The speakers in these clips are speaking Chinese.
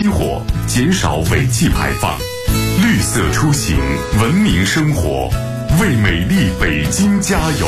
火，减少尾气排放，绿色出行，文明生活，为美丽北京加油！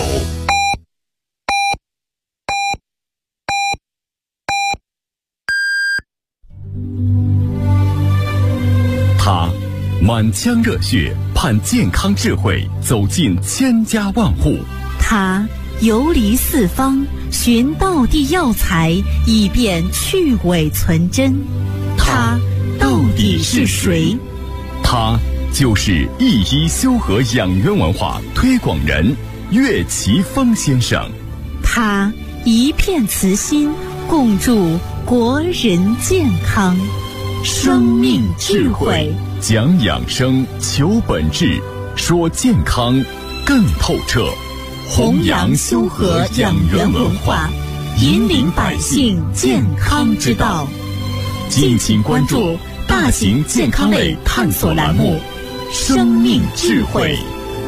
他满腔热血盼健康智慧走进千家万户， 他游离四方寻道地药材，以便去伪存真。他到底是谁？ 他就是一一修和养元文化推广人岳奇峰先生。 他一片慈心，共筑国人健康。生命智慧， 讲养生，求本质，说健康更透彻。 弘扬修和养元文化，引领百姓健康之道。 敬请关注大型健康类探索栏目《生命智慧》。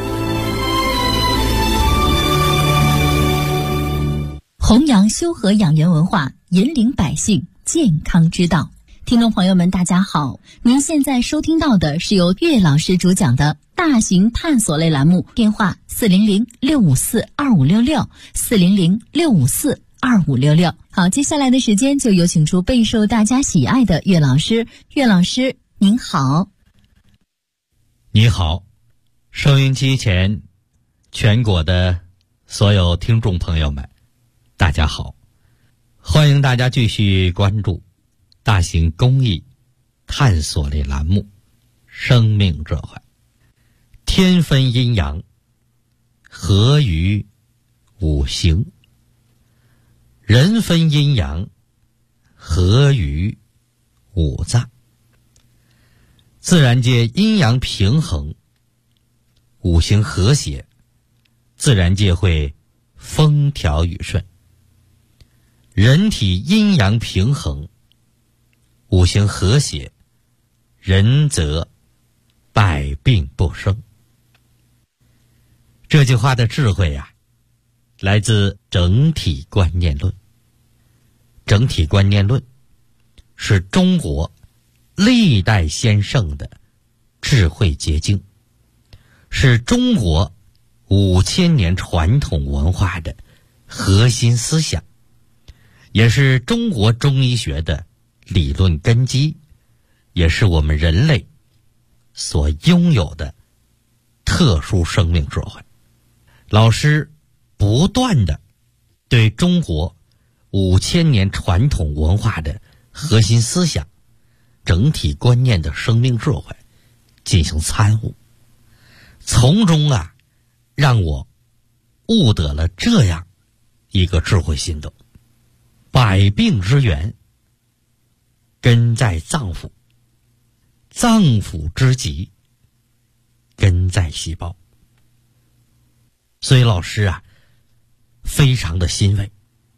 弘扬修和养元文化，引领百姓健康之道。听众朋友们大家好，您现在收听到的是由岳老师主讲的大型探索类栏目，电话400-654-2566，400-654-2566。好，接下来的时间就有请出备受大家喜爱的岳老师。岳老师您好。 你好，收音机前全国的所有听众朋友们大家好，欢迎大家继续关注大型公益探索类栏目《生命智慧》。天分阴阳，合于五行；人分阴阳，合于五脏。自然界阴阳平衡，五行和谐，自然界会风调雨顺。人体阴阳平衡，五行和谐，人则百病不生。这句话的智慧啊，来自整体观念论。整体观念论是中国历代先圣的智慧结晶，是中国5000年传统文化的核心思想，也是中国中医学的理论根基，也是我们人类所拥有的特殊生命智慧。老师不断地对中国5000年传统文化的核心思想、整体观念的生命智慧进行参悟，从中让我悟得了这样一个智慧心得：百病之源根在脏腑，脏腑之疾根在细胞。所以老师非常的欣慰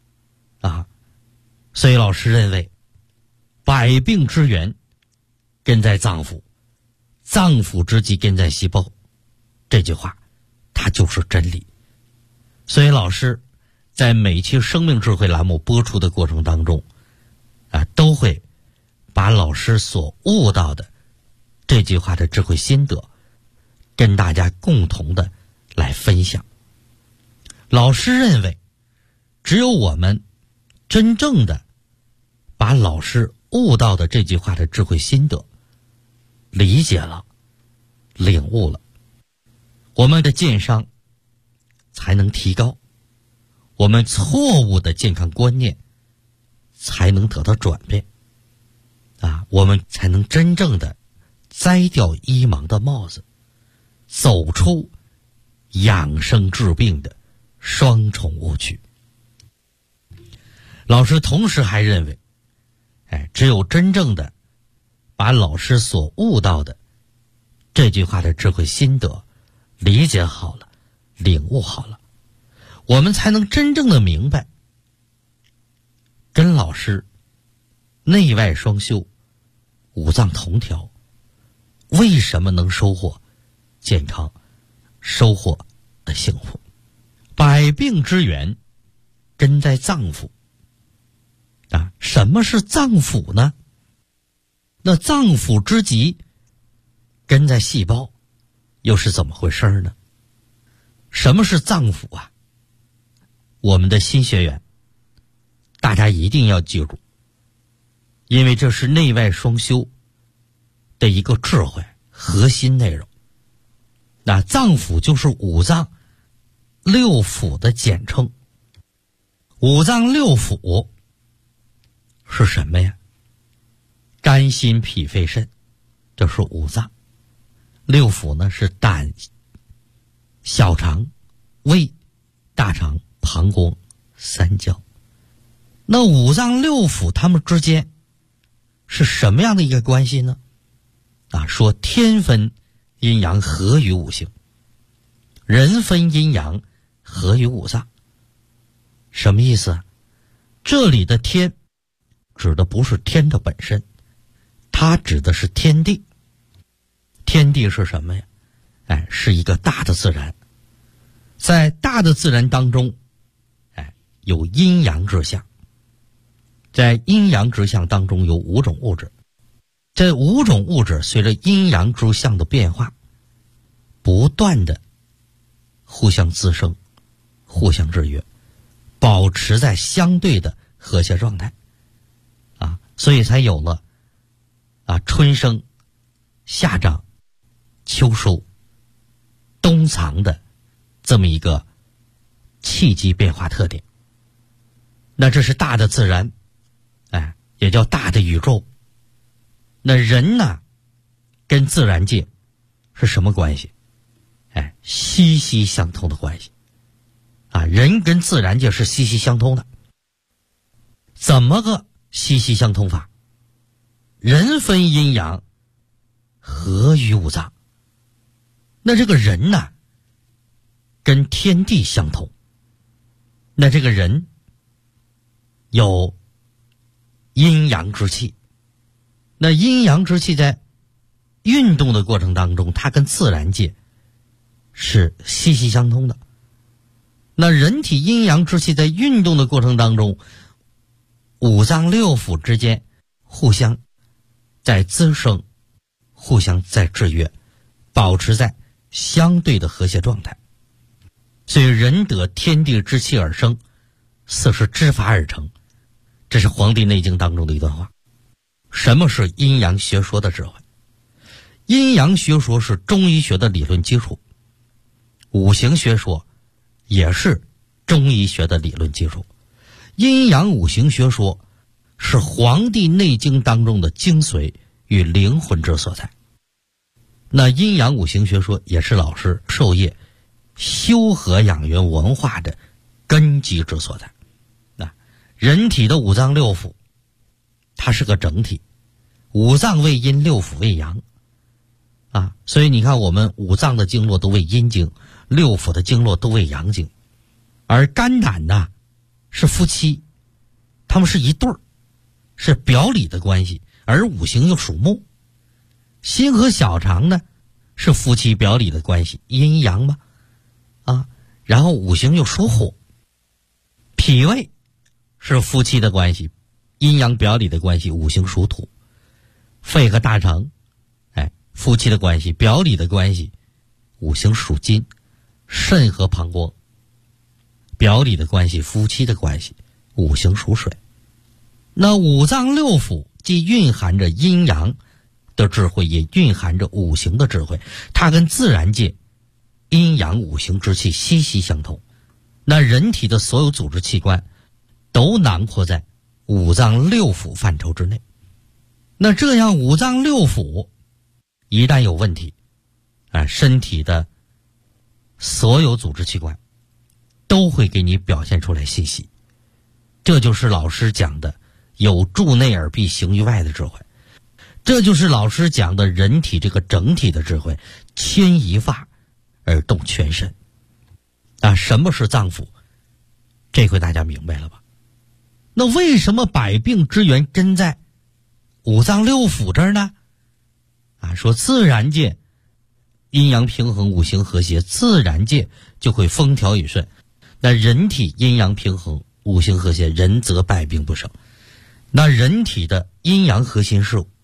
所以老师认为百病之源根在脏腑，脏腑之疾根在细胞，这句话它就是真理。所以老师在每期生命智慧栏目播出的过程当中都会把老师所悟到的这句话的智慧心得跟大家共同的来分享。老师认为，只有我们真正的把老师悟到的这句话的智慧心得理解了、领悟了，我们的健康才能提高，我们错误的健康观念才能得到转变我们才能真正的摘掉医盲的帽子，走出养生治病的双重误区。老师同时还认为，只有真正的把老师所悟到的这句话的智慧心得理解好了、领悟好了，我们才能真正的明白，跟老师内外双修、五脏同调，为什么能收获健康、收获的幸福？百病之源根在脏腑什么是脏腑呢？ 那脏腑之极根在细胞，又是怎么回事呢？什么是脏腑啊？我们的新学员大家一定要记住，因为这是内外双修的一个智慧核心内容。那脏腑就是五脏六腑的简称。五脏六腑是什么呀？肝心脾肺肾，这是五脏。六腑呢是胆、小肠、胃、大肠、膀胱、三焦。那五脏六腑它们之间是什么样的一个关系呢？说天分阴阳合于五行，人分阴阳合于五脏。什么意思啊？这里的天指的不是天的本身，它指的是天地。天地是什么呀？是一个大的自然。在大的自然当中，有阴阳之象。在阴阳之象当中有5种物质。这5种物质随着阴阳之象的变化，不断的互相滋生，互相制约，保持在相对的和谐状态。所以才有了春生、夏长、秋收、冬藏的这么一个气机变化特点。那这是大的自然，也叫大的宇宙。那人呢，跟自然界是什么关系？息息相通的关系。人跟自然界是息息相通的。怎么个息息相通法？人分阴阳，合于五脏。那这个人呢，跟天地相通。那这个人有阴阳之气。那阴阳之气在运动的过程当中，它跟自然界是息息相通的。那人体阴阳之气在运动的过程当中，五脏六腑之间互相在滋生，互相在制约，保持在相对的和谐状态。所以人得天地之气而生，四时之法而成。这是《黄帝内经》当中的一段话。什么是阴阳学说的智慧？阴阳学说是中医学的理论基础，五行学说也是中医学的理论基础。阴阳五行学说是《黄帝内经》当中的精髓与灵魂之所在。那阴阳五行学说也是老师授业修和养元文化的根基之所在。人体的五脏六腑它是个整体，五脏为阴，六腑为阳。所以你看我们五脏的经络都为阴经，六腑的经络都为阳经。而肝胆呢是夫妻，他们是一对儿，是表里的关系，而五行又属木。心和小肠呢是夫妻表里的关系，阴阳嘛。然后五行又属火。脾胃是夫妻的关系，阴阳表里的关系，五行属土。肺和大肠夫妻的关系，表里的关系，五行属金。肾和膀胱表里的关系，夫妻的关系，五行属水。那五脏六腑既蕴含着阴阳的智慧，也蕴含着五行的智慧，它跟自然界阴阳五行之气息息相通。那人体的所有组织器官都囊括在五脏六腑范畴之内。那这样五脏六腑一旦有问题，身体的所有组织器官都会给你表现出来信息。这就是老师讲的有助内而必行于外的智慧，这就是老师讲的人体这个整体的智慧，牵一发而动全身。什么是脏腑？这回大家明白了吧？那为什么百病之源根在五脏六腑这儿呢？说自然界阴阳平衡，五行和谐，自然界就会风调雨顺。那人体阴阳平衡，五行和谐，人则百病不生。那人体的阴阳核心是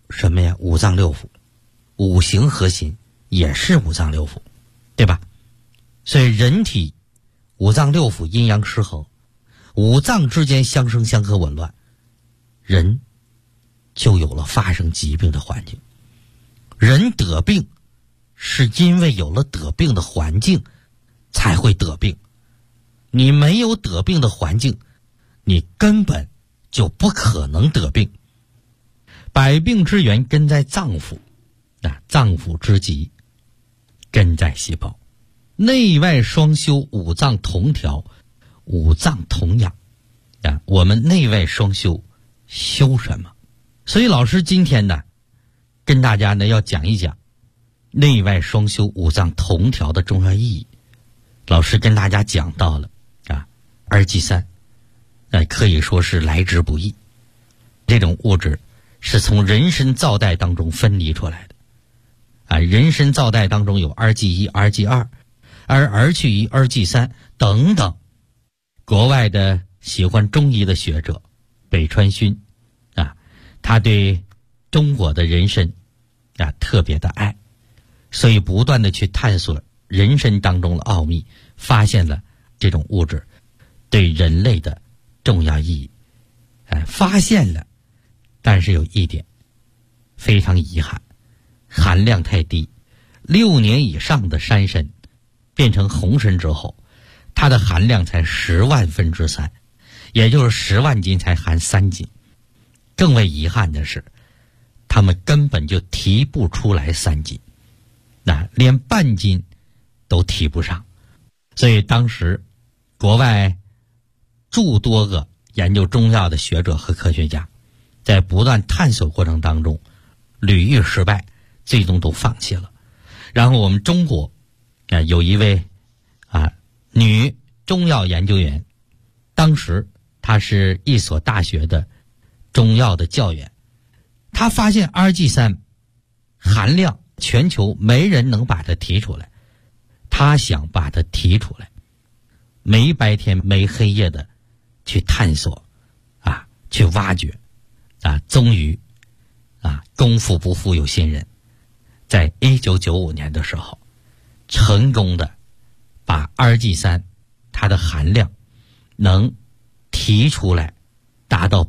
什么呀？五脏六腑，五行核心也是五脏六腑，对吧？所以人体五脏六腑阴阳失衡，五脏之间相生相克紊乱，人就有了发生疾病的环境。人得病是因为有了得病的环境才会得病，你没有得病的环境，你根本就不可能得病。百病之源根在脏腑，脏腑之极根在细胞，内外双修，五脏同调，五脏同养。我们内外双修，修什么？所以老师今天呢，跟大家呢要讲一讲内外双修、五脏同调的重要意义。老师跟大家讲到了二剂三，可以说是来之不易。这种物质是从人参皂带当中分离出来的。人参皂带当中有二剂一、二剂二，而二去一、二剂三等等。国外的喜欢中医的学者北川勋他对中国的人参特别的爱，所以不断的去探索人参当中的奥秘，发现了这种物质对人类的重要意义。发现了，但是有一点非常遗憾，含量太低。6年以上的山参变成红参之后，它的含量才10万分之3，也就是10万斤才含3斤。更为遗憾的是，他们根本就提不出来3斤，连半斤都提不上。所以当时国外诸多个研究中药的学者和科学家在不断探索过程当中屡遇失败，最终都放弃了。然后我们中国有一位女中药研究员，当时她是一所大学的中药的教员，她发现二剂三含量全球没人能把它提出来，她想把它提出来，没白天没黑夜的去探索去挖掘终于功夫不负有心人，在1995年的时候成功的把二剂三它的含量能提出来，达到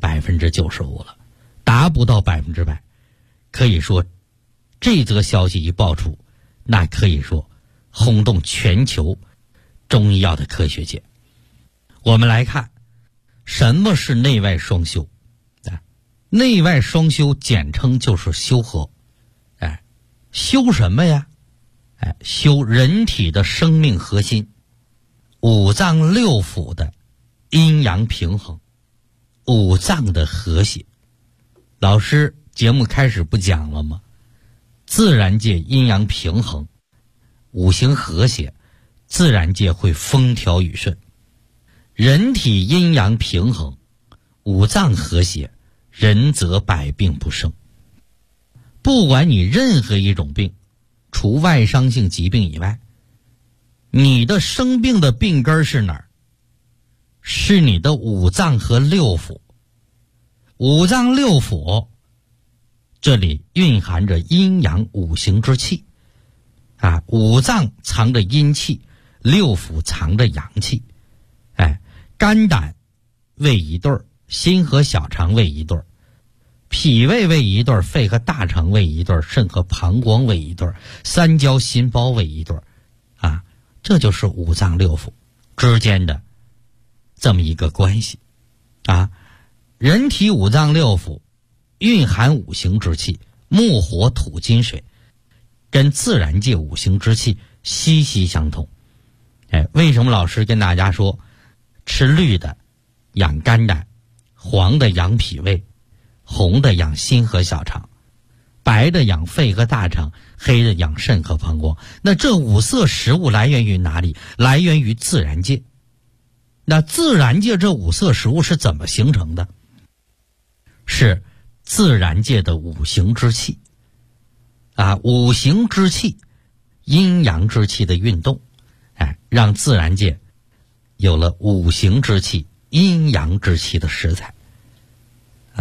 95%了，达不到100%。可以说这则消息一爆出，那可以说轰动全球中医药的科学界。我们来看什么是内外双修。内外双修简称就是修和。修什么呀？修人体的生命核心，五脏六腑的阴阳平衡，五脏的和谐。老师节目开始不讲了吗？自然界阴阳平衡，五行和谐，自然界会风调雨顺。人体阴阳平衡，五脏和谐，人则百病不生。不管你任何一种病，除外伤性疾病以外，你的生病的病根是哪儿？是你的五脏和六腑。五脏六腑这里蕴含着阴阳五行之气五脏藏着阴气，六腑藏着阳气。肝胆为一对儿，心和小肠为一对儿，脾胃为一对儿，肺和大肠为一对儿，肾和膀胱为一对儿，三焦心包为一对儿这就是五脏六腑之间的这么一个关系人体五脏六腑蕴含五行之气，木火土金水，跟自然界五行之气息息相通。为什么老师跟大家说吃绿的养肝胆，黄的养脾胃，红的养心和小肠，白的养肺和大肠，黑的养肾和膀胱。那这五色食物来源于哪里？来源于自然界。那自然界这五色食物是怎么形成的？是自然界的五行之气五行之气，阴阳之气的运动让自然界有了五行之气、阴阳之气的食材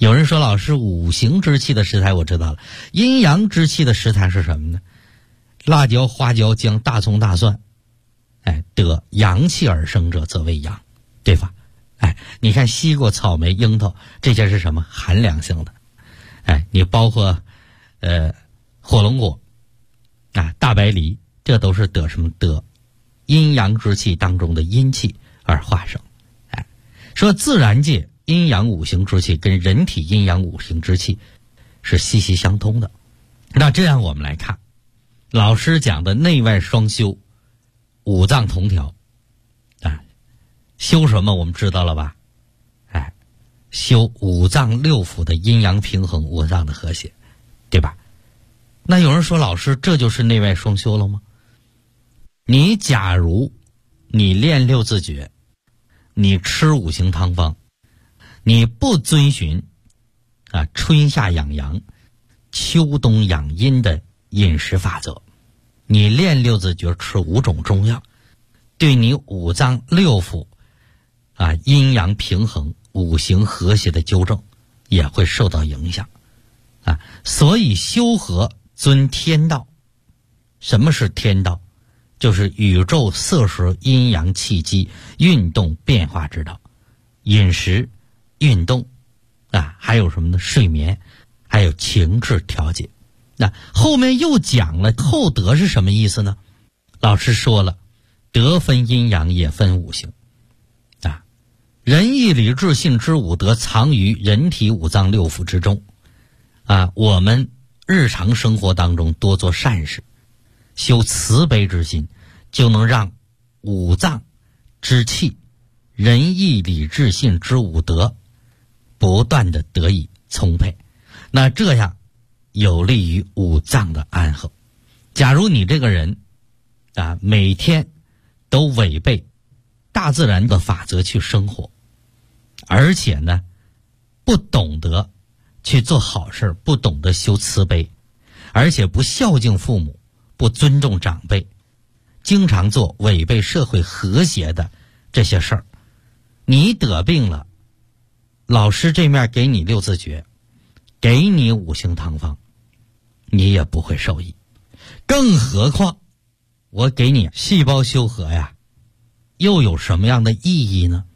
有人说老师五行之气的食材我知道了，阴阳之气的食材是什么呢？辣椒、花椒、姜、大葱、大蒜，得阳气而生者则为阳，对吧？你看西瓜、草莓、樱桃，这些是什么？寒凉性的。你包括火龙果大白梨，这都是得什么？得阴阳之气当中的阴气而化生。说自然界阴阳五行之气跟人体阴阳五行之气是息息相通的。那这样我们来看老师讲的内外双修，五脏同调修什么我们知道了吧？修五脏六腑的阴阳平衡，五脏的和谐，对吧？那有人说老师这就是内外双修了吗？你假如你练六字诀，你吃五行汤方，你不遵循春夏养阳秋冬养阴的饮食法则，你练六字诀吃5种中药，对你五脏六腑阴阳平衡五行和谐的纠正也会受到影响所以修和遵天道。什么是天道？就是宇宙色时阴阳气机运动变化之道。饮食、运动还有什么呢？睡眠，还有情志调节。那后面又讲了厚德是什么意思呢？老师说了，德分阴阳也分五行仁义礼智信之五德藏于人体五脏六腑之中我们日常生活当中多做善事，修慈悲之心，就能让五脏之气仁义礼智信之五德不断的得以充沛，那这样有利于五脏的安和。假如你这个人每天都违背大自然的法则去生活，而且呢不懂得去做好事，不懂得修慈悲，而且不孝敬父母，不尊重长辈，经常做违背社会和谐的这些事儿，你得病了，老师这面给你六字诀，给你五行汤方，你也不会受益。更何况我给你细胞修和又有什么样的意义呢？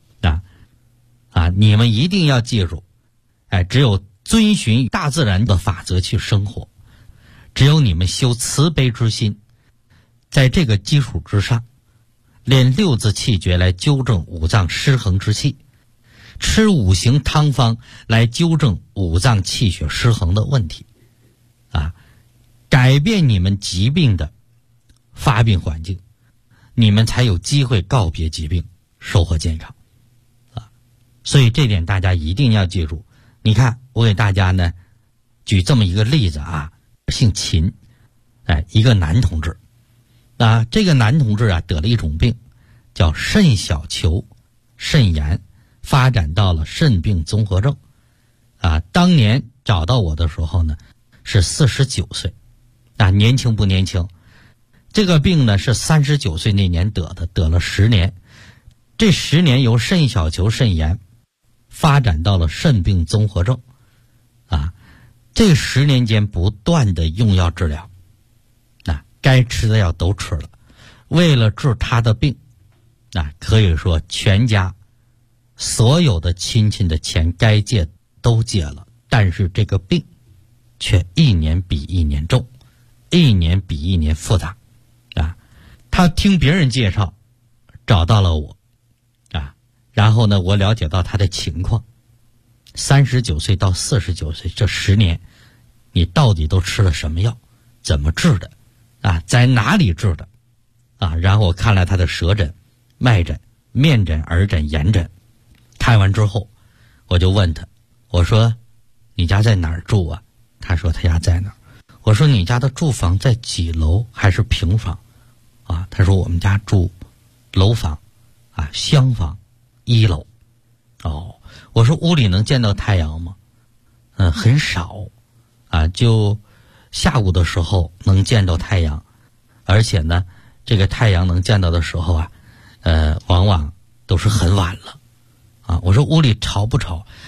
你们一定要记住只有遵循大自然的法则去生活，只有你们修慈悲之心，在这个基础之上练六字气诀来纠正五脏失衡之气，吃五行汤方来纠正五脏气血失衡的问题改变你们疾病的发病环境，你们才有机会告别疾病，收获健康所以这点大家一定要记住。你看我给大家呢举这么一个例子姓秦一个男同志这个男同志得了一种病叫肾小球肾炎，发展到了肾病综合症当年找到我的时候呢是49岁年轻不年轻。这个病呢是39岁那年得的，得了10年，这10年由肾小球肾炎发展到了肾病综合症这10年间不断的用药治疗该吃的药都吃了，为了治他的病可以说全家所有的亲戚的钱该借都借了，但是这个病却一年比一年重，一年比一年复杂他听别人介绍找到了我然后呢我了解到他的情况，39岁到49岁这10年你到底都吃了什么药，怎么治的在哪里治的然后我看了他的舌诊、脉诊、面诊、耳诊、眼诊，看完之后我就问他，我说你家在哪儿住他说他家在哪儿。我说你家的住房在几楼还是平房他说我们家住楼房厢房1楼。我说屋里能见到太阳吗？很少就下午的时候能见到太阳，而且呢这个太阳能见到的时候往往都是很晚了我说屋里潮不潮？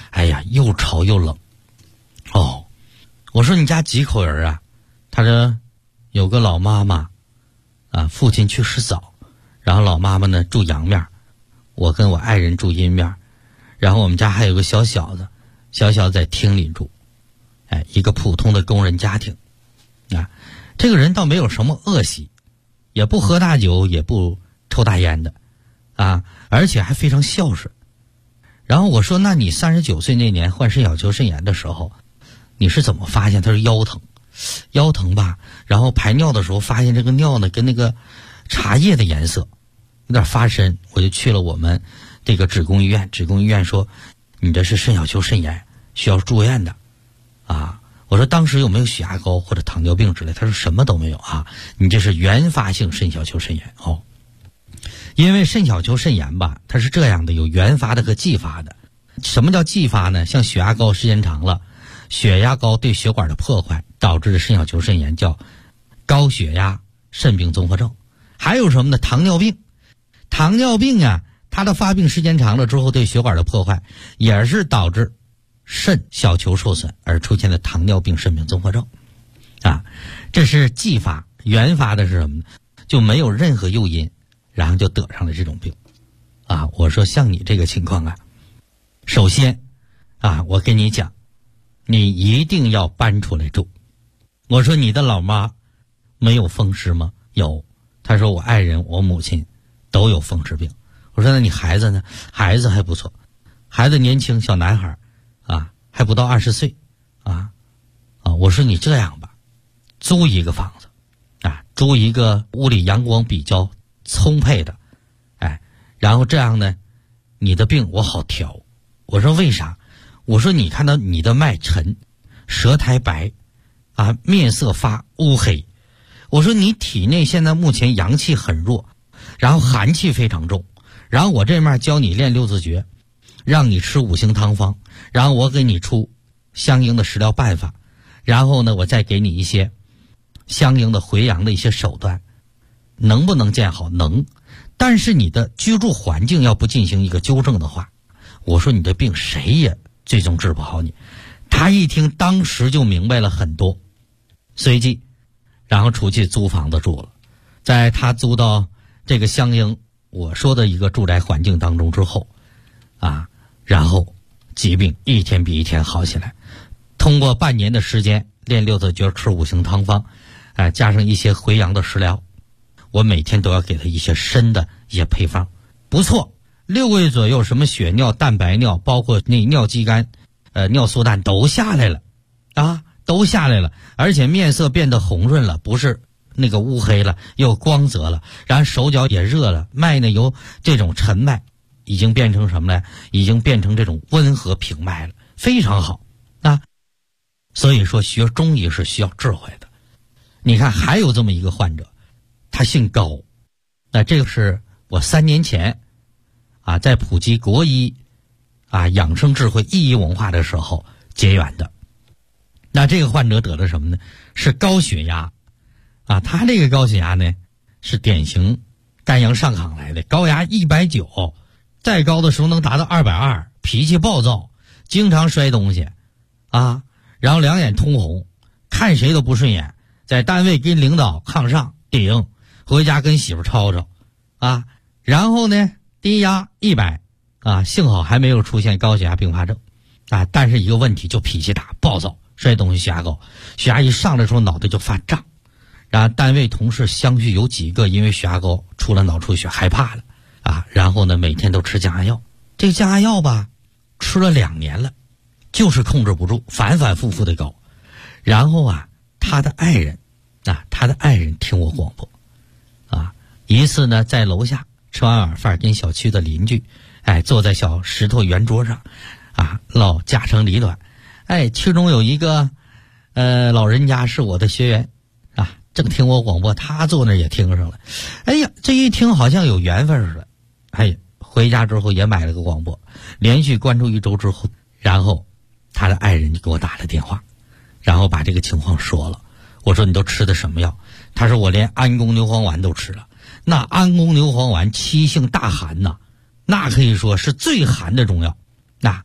哎呀，又吵又冷。哦，我说你家几口人啊？他说有个老妈妈啊，父亲去世早，然后老妈妈呢住阳面，我跟我爱人住阴面，然后我们家还有个小小子在厅里住，哎，一个普通的工人家庭啊。这个人倒没有什么恶习，也不喝大酒，也不抽大烟的啊，而且还非常孝顺。然后我说，那你39岁那年患肾小球肾炎的时候，你是怎么发现？他说腰疼吧，然后排尿的时候发现这个尿呢跟那个茶叶的颜色有点发深，我就去了我们这个职工医院，职工医院说你这是肾小球肾炎，需要住院的啊。我说当时有没有血压高或者糖尿病之类？他说什么都没有啊，你这是原发性肾小球肾炎哦。因为肾小球肾炎吧，它是这样的，有原发的和继发的。什么叫继发呢？像血压高时间长了，血压高对血管的破坏导致的肾小球肾炎叫高血压肾病综合症。还有什么呢？糖尿病。糖尿病啊，它的发病时间长了之后对血管的破坏也是导致肾小球受损而出现的糖尿病肾病综合症啊。这是继发。原发的是什么呢？就没有任何诱因，然后就得上了这种病啊。我说像你这个情况啊，首先啊，我跟你讲，你一定要搬出来住。我说你的老妈没有风湿吗？有。他说我爱人我母亲都有风湿病。我说那你孩子呢？孩子还不错，孩子年轻，小男孩啊，还不到20岁啊。我说你这样吧，租一个房子啊，租一个屋里阳光比较充沛的，哎，然后这样呢，你的病我好调。我说为啥？我说你看到你的脉沉，舌苔白啊，面色发乌黑。我说你体内现在目前阳气很弱，然后寒气非常重，然后我这面教你练六字诀，让你吃5行汤方，然后我给你出相应的食疗办法，然后呢我再给你一些相应的回阳的一些手段，能不能见好？能。但是你的居住环境要不进行一个纠正的话，我说你的病谁也最终治不好你。他一听当时就明白了很多，随即然后出去租房子住了。在他租到这个相应我说的一个住宅环境当中之后啊，然后疾病一天比一天好起来。通过半年的时间练六字诀，吃5行汤方，加上一些回阳的食疗，我每天都要给他一些参的一些配方，不错。6个月左右，什么血尿、蛋白尿，包括那尿肌酐、尿素氮都下来了啊，都下来了，而且面色变得红润了，不是那个乌黑了，又光泽了，然后手脚也热了，脉呢由这种沉脉已经变成什么呢？已经变成这种温和平脉了，非常好啊。所以说学中医是需要智慧的。你看还有这么一个患者，他姓高，那这个是我3年前啊在普及国医啊养生智慧医医文化的时候结缘的。那这个患者得了什么呢？是高血压啊。他这个高血压呢是典型肝阳上亢来的，高压190，再高的时候能达到220，脾气暴躁，经常摔东西啊，然后两眼通红，看谁都不顺眼，在单位跟领导抗上顶，回家跟媳妇吵吵啊。然后呢低压100啊，幸好还没有出现高血压并发症啊，但是一个问题就脾气大暴躁，摔东西血压高，血压一上来的时候脑袋就发胀，然后单位同事相续有几个因为血压高出了脑出血害怕了啊，然后呢每天都吃降压药。这个降压药吧吃了2年了，就是控制不住，反反复复的高。然后啊他的爱人听我广播啊，一次呢在楼下吃完晚饭，跟小区的邻居坐在小石头圆桌上啊唠家长里短，其中有一个老人家是我的学员啊，正听我广播，他坐那也听上了。哎呀，这一听好像有缘分似的。回家之后也买了个广播，连续关注1周之后，然后他的爱人就给我打了电话，然后把这个情况说了。我说你都吃的什么药？他说我连安宫牛黄丸都吃了。那安宫牛黄丸7性大寒呐，那可以说是最寒的中药。那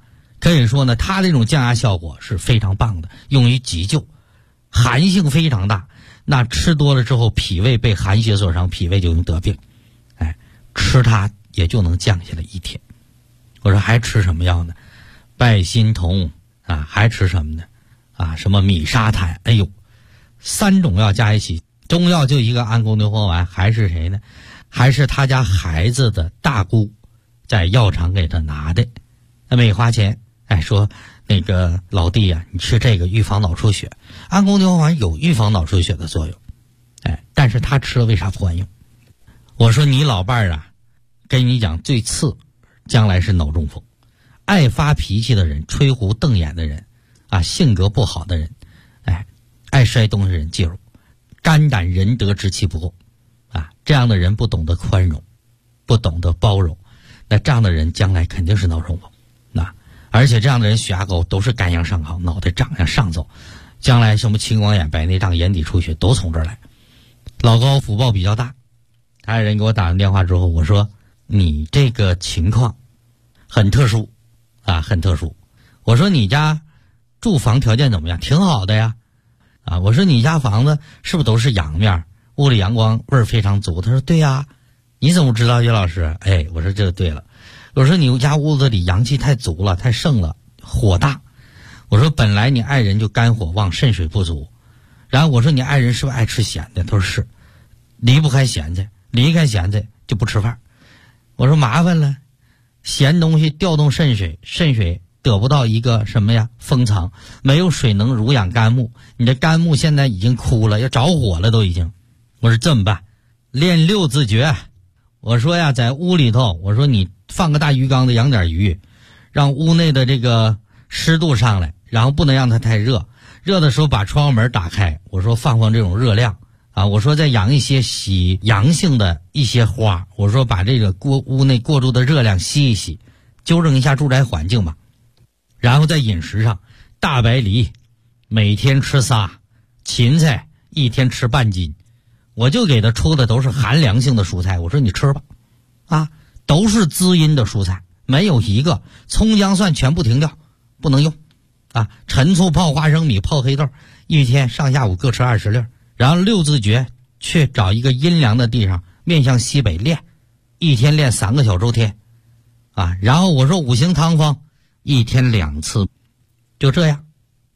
可以说呢，它这种降压效果是非常棒的，用于急救，寒性非常大。那吃多了之后，脾胃被寒邪所伤，脾胃就能得病。吃它也就能降下来1天。我说还吃什么药呢？拜心酮啊，还吃什么呢？啊，什么米沙坦？哎呦，3种药加一起，中药就一个安宫牛黄丸，还是谁呢？还是他家孩子的大姑在药厂给他拿的，他没花钱。说那个老弟啊，你吃这个预防脑出血。安宫牛黄丸有预防脑出血的作用，但是他吃了为啥不管用？我说你老伴儿啊，跟你讲最次将来是脑中风。爱发脾气的人，吹胡瞪眼的人啊，性格不好的人，爱摔东西的人，记住，肝胆仁德之气不够啊，这样的人不懂得宽容，不懂得包容，那这样的人将来肯定是脑中风。而且这样的人血压高，都是肝阳上亢，脑袋长向上走，将来什么青光眼、白内障、眼底出血都从这儿来。老高福报比较大，他人给我打完电话之后，我说你这个情况很特殊啊，很特殊。我说你家住房条件怎么样？挺好的呀。啊，我说你家房子是不是都是阳面，屋里阳光味儿非常足？他说对呀。你怎么知道，岳老师？我说这对了。我说你家屋子里阳气太足了，太盛了，火大。我说本来你爱人就肝火旺，肾水不足。然后我说你爱人是不是爱吃咸的？他说是，离不开咸菜，离开咸菜就不吃饭。我说麻烦了，咸东西调动肾水，肾水得不到一个什么呀封藏，没有水能濡养肝木，你的肝木现在已经枯了，要着火了都已经。我说这么办，练6字诀。我说呀，在屋里头，我说你放个大鱼缸子养点鱼，让屋内的这个湿度上来，然后不能让它太热，热的时候把窗户门打开，我说放这种热量啊，我说再养一些喜阳性的一些花，我说把这个屋内过度的热量吸一吸，纠正一下住宅环境吧。然后在饮食上，大白梨每天吃仨，芹菜1天吃半斤，我就给他出的都是寒凉性的蔬菜，我说你吃吧，啊，都是滋阴的蔬菜，没有一个葱姜蒜全部停掉，不能用，啊，陈醋泡花生米泡黑豆，1天上下午各吃20粒，然后6字诀，去找一个阴凉的地上，面向西北练，1天练3个小周天，啊，然后我说5行汤方，1天2次，就这样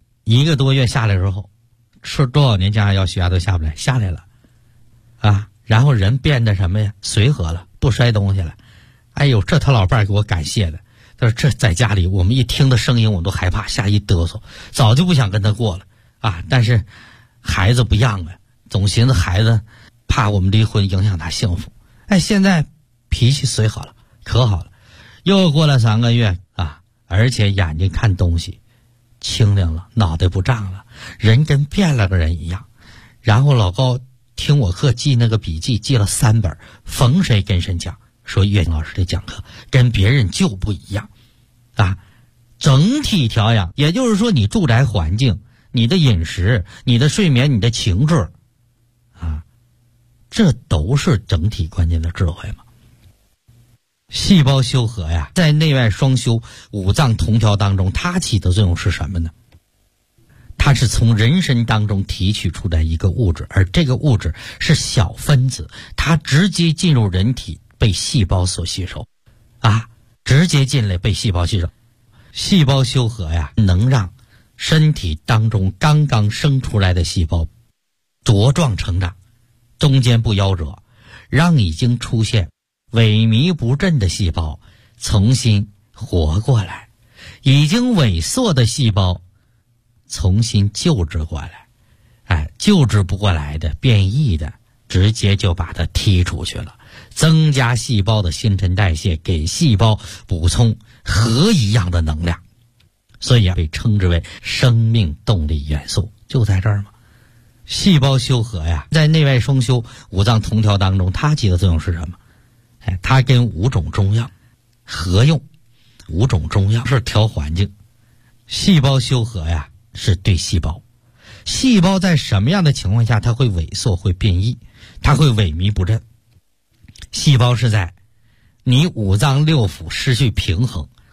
1个多月下来之后，吃多少年降压药血压都下不来，下来了。啊，然后人变得什么呀？随和了，不摔东西了。哎呦，这他老伴儿给我感谢的。他说这在家里我们一听的声音我们都害怕，吓一嘚瑟，早就不想跟他过了啊。但是孩子不样啊，总寻思孩子怕我们离婚影响他幸福。现在脾气随好了，可好了。又过了3个月啊，而且眼睛看东西清亮了，脑袋不胀了，人跟变了个人一样。然后老高听我课记那个笔记，记了3本，逢谁跟谁讲，说岳老师的讲课跟别人就不一样啊，整体调养，也就是说你住宅环境、你的饮食、你的睡眠、你的情志啊，这都是整体关键的智慧嘛。细胞修和呀，在内外双修、五脏同调当中，它起的作用是什么呢？它是从人参当中提取出来一个物质，而这个物质是小分子，它直接进入人体被细胞所吸收，啊，直接进来被细胞吸收。细胞修和呀，能让身体当中刚刚生出来的细胞茁壮成长，中间不夭折，让已经出现萎靡不振的细胞重新活过来，已经萎缩的细胞重新救治过来，救治不过来的变异的，直接就把它踢出去了，增加细胞的新陈代谢，给细胞补充核一样的能量，所以被称之为生命动力元素，就在这儿嘛。细胞修和呀，在内外双修、五脏同调当中，它起的作用是什么？它跟5种中药合用，5种中药是调环境。细胞修和呀，是对细胞，细胞在什么样的情况下它会萎缩、会变异，它会萎靡不振？细胞是在你五脏六腑失去平衡、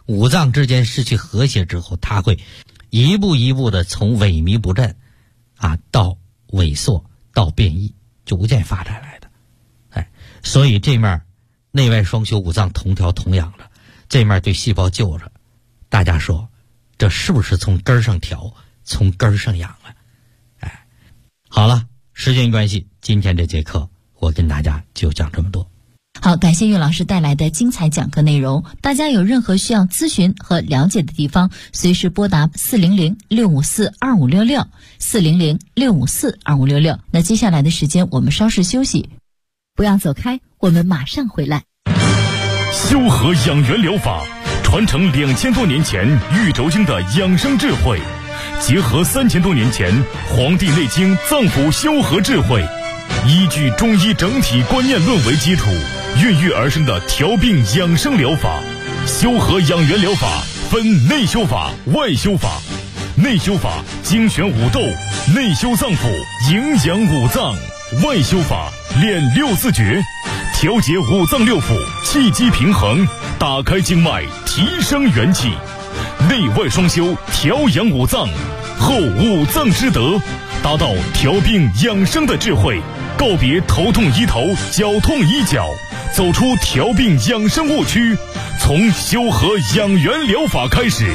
五脏之间失去和谐之后，它会一步一步的从萎靡不振到萎缩到变异，逐渐发展来的。所以这面内外双修，五脏同调同养了，这面对细胞救着，大家说这是不是从根儿上调，从根儿上养了？好了，时间关系，今天这节课我跟大家就讲这么多。 好，感谢岳老师带来的精彩讲课内容。大家有任何需要咨询和了解的地方，随时拨打400-654-2566 400-654-2566。那接下来的时间我们稍事休息，不要走开，我们马上回来。 修和养元疗法传承2000多年前玉轴经的养生智慧，结合3000多年前《黄帝内经》脏腑修和智慧，依据中医整体观念论为基础，孕育而生的调病养生疗法。修和养元疗法分内修法、外修法。内修法精选五斗，内修脏腑，营养五脏；外修法练六字诀，调节五脏六腑，气机平衡，打开经脉，提升元气。内外双修，调养五脏，后五脏之德，达到调病养生的智慧，告别头痛医头，脚痛医脚，走出调病养生误区，从修和养元疗法开始。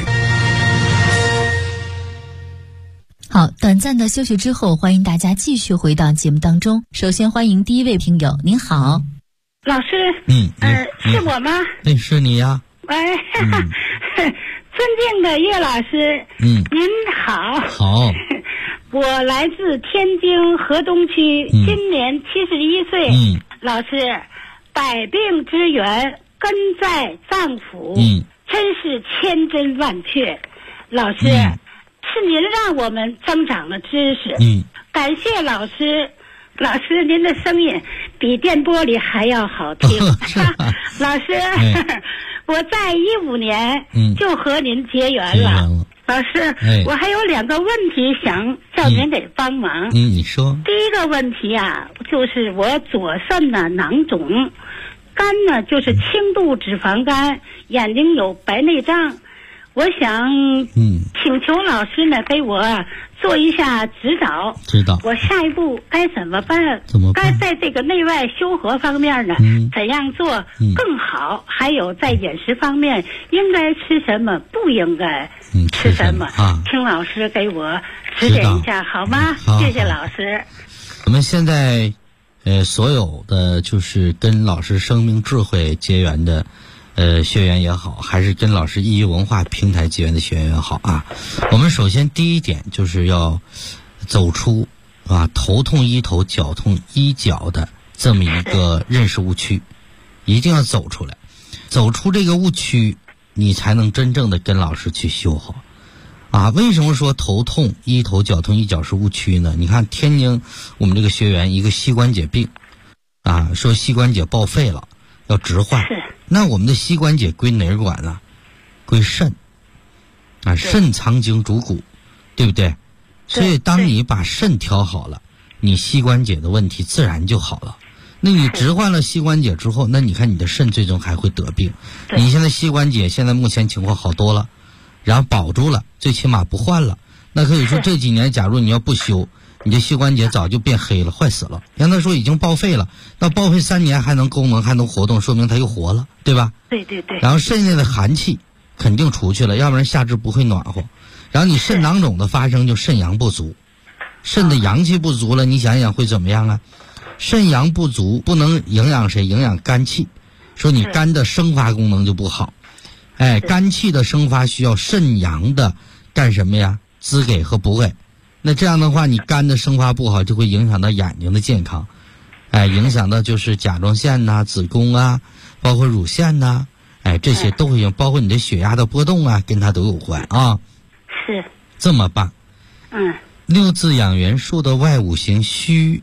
好，短暂的休息之后，欢迎大家继续回到节目当中。首先欢迎第一位听友，您好。 老师，是我吗？ 那是你呀。 喂，尊敬的岳老师，您好。 好。 我来自天津河东区，今年71岁。老师，百病之源根在脏腑，真是千真万确。老师，是您让我们增长了知识。感谢老师。老师，您的声音比电波里还要好听。老师，我在15年就和您结缘了。老师，我还有2个问题想叫您给帮忙。 你说。 第一个问题就是我左肾呢囊肿，肝呢就是轻度脂肪肝，眼睛有白内障。我想请求老师呢给我做一下指导，我下一步该怎么办？该在这个内外修和方面呢怎样做更好？还有在饮食方面应该吃什么，不应该吃什么？请老师给我指点一下好吗？谢谢老师。 我们现在所有的就是跟老师生命智慧结缘的学员也好，还是跟老师医文化平台结缘的学员也好我们首先第一点就是要走出头痛医头，脚痛医脚的这么一个认识误区，一定要走出来，走出这个误区，你才能真正的跟老师去修好为什么说头痛医头，脚痛医脚是误区呢？你看天津我们这个学员一个膝关节病说膝关节报废了要置换，那我们的膝关节归哪儿管呢？归肾肾藏精主骨，对不对？所以当你把肾调好了，你膝关节的问题自然就好了。那你置换了膝关节之后，那你看你的肾最终还会得病。你现在膝关节现在目前情况好多了，然后保住了，最起码不换了，那可以说这几年假如你要不修，你的膝关节早就变黑了，坏死了。让他说已经报废了，那报废3年还能功能还能活动，说明他又活了，对吧？ 对对对。 然后肾内的寒气肯定出去了，要不然下肢不会暖和。然后你肾囊肿的发生就肾阳不足，肾的阳气不足了，你想想会怎么样肾阳不足不能营养谁？营养肝气，说你肝的生发功能就不好。肝气的生发需要肾阳的干什么呀？滋给和补给。那这样的话，你肝的生发不好，就会影响到眼睛的健康，影响到就是甲状腺子宫包括乳腺这些都会影响，包括你的血压的波动跟它都有关是这么办。六字养元术的外五行虚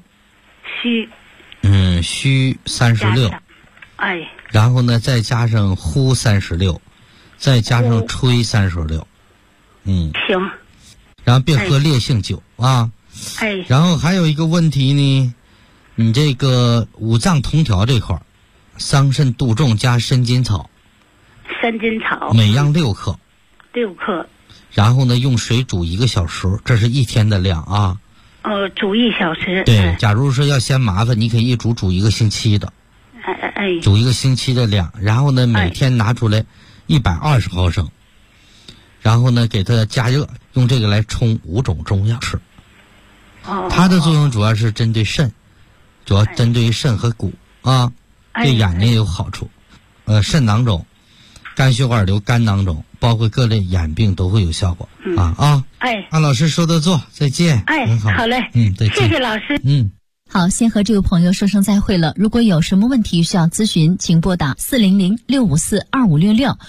36，然后呢再加上呼36，再加上吹36， 行。 然后别喝烈性酒然后还有一个问题呢，你这个五脏同调这块，桑葚、杜仲加生筋草， 山金草， 每样6克。 6克。 然后呢，用水煮1个小时，这是1天的量啊。 煮1小时。 对，假如说要嫌麻烦，你可以煮1个星期的。煮1个星期的量，然后呢，每天拿出来120毫升，然后呢，给它加热，用这个来冲5种中药吃。它的作用主要是针对肾，主要针对于肾和骨啊，对眼睛也有好处。肾囊肿、肝血管瘤、肝囊肿，包括各类眼病都会有效果安老师说的做，再见。 好嘞， 再见， 谢谢老师。 好，先和这位朋友说声再会了。如果有什么问题需要咨询，请拨打400-654-2566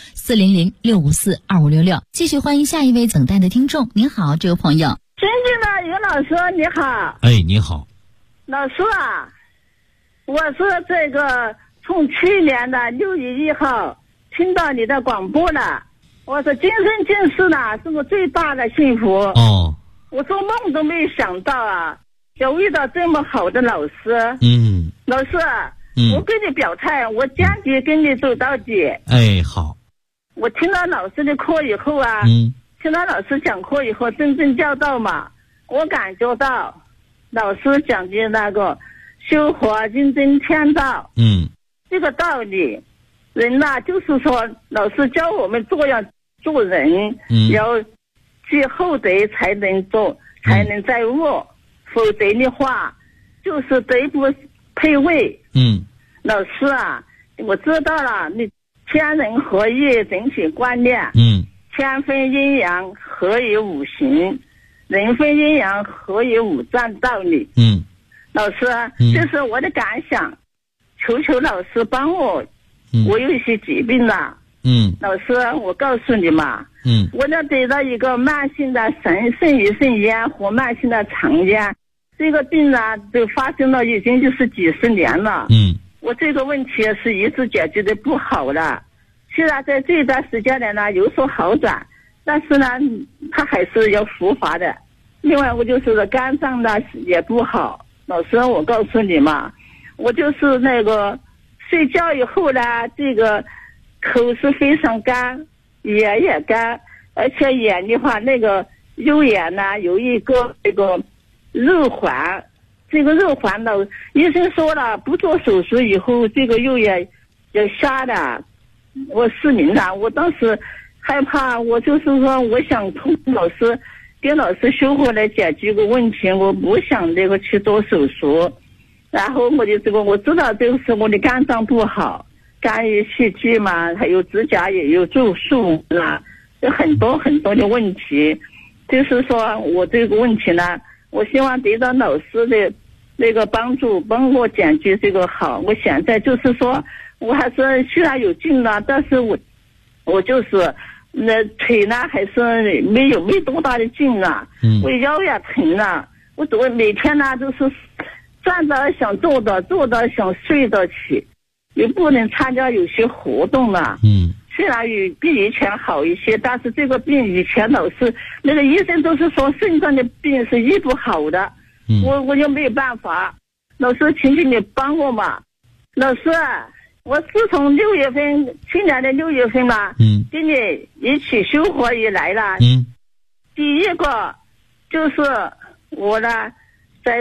400-654-2566。继续欢迎下一位等待的听众。您好，这位朋友。 尊敬的于老师，你好。 你好。 老师啊，我是这个从去年的6月1号听到你的广播了。我说今生今世呢，是我最大的幸福。我做梦都没想到啊，要遇到这么好的老师。老师，我跟你表态，我坚决跟你走到底。 好。 我听了老师的课以后啊，听了老师讲课以后，真正教导嘛，我感觉到老师讲的那个修活认真天道，这个道理，人呐，就是说老师教我们做人，要积厚德才能做，才能在握，否则的话就是德不配位。老师啊，我知道了，你天人合一整体观念，天分阴阳合于五行，人分阴阳合于五脏道理。老师，这是我的感想，求求老师帮我，我有一些疾病了。老师，我告诉你嘛，我呢得到一个慢性的肾盂肾炎和慢性的肠炎，这个病呢都发生了已经就是几十年了。我这个问题是一直解决的不好了，虽然在这段时间内呢有所好转，但是呢它还是要复发的。另外我就是肝脏呢也不好。老师，我告诉你嘛，我就是那个睡觉以后呢，这个口是非常干，眼也干，而且眼的话那个右眼呢有一个这个肉环，这个肉环呢医生说了，不做手术以后这个右眼要瞎的，我失明了。我当时害怕，我就是说我想通跟老师修活来解决个问题，我不想那个去做手术。然后我的这个我知道这个是我的肝脏不好，肝有细菌嘛，还有指甲也有蛀树啦，有很多很多的问题。就是说我这个问题呢，我希望得到老师的那个帮助，帮我解决这个好。我现在就是说我还是虽然有劲了，但是我就是那腿呢还是没多大的劲啊。我腰也疼了，我每天呢都是站着想坐着，坐着想睡着起，又不能参加有些活动了。虽然比以前好一些，但是这个病以前老是那个医生都是说肾脏的病是医不好的。我就没有办法。老师，请你帮我嘛。老师，我自从去年的6月份嘛，跟你一起修活以来了。第一个就是我呢在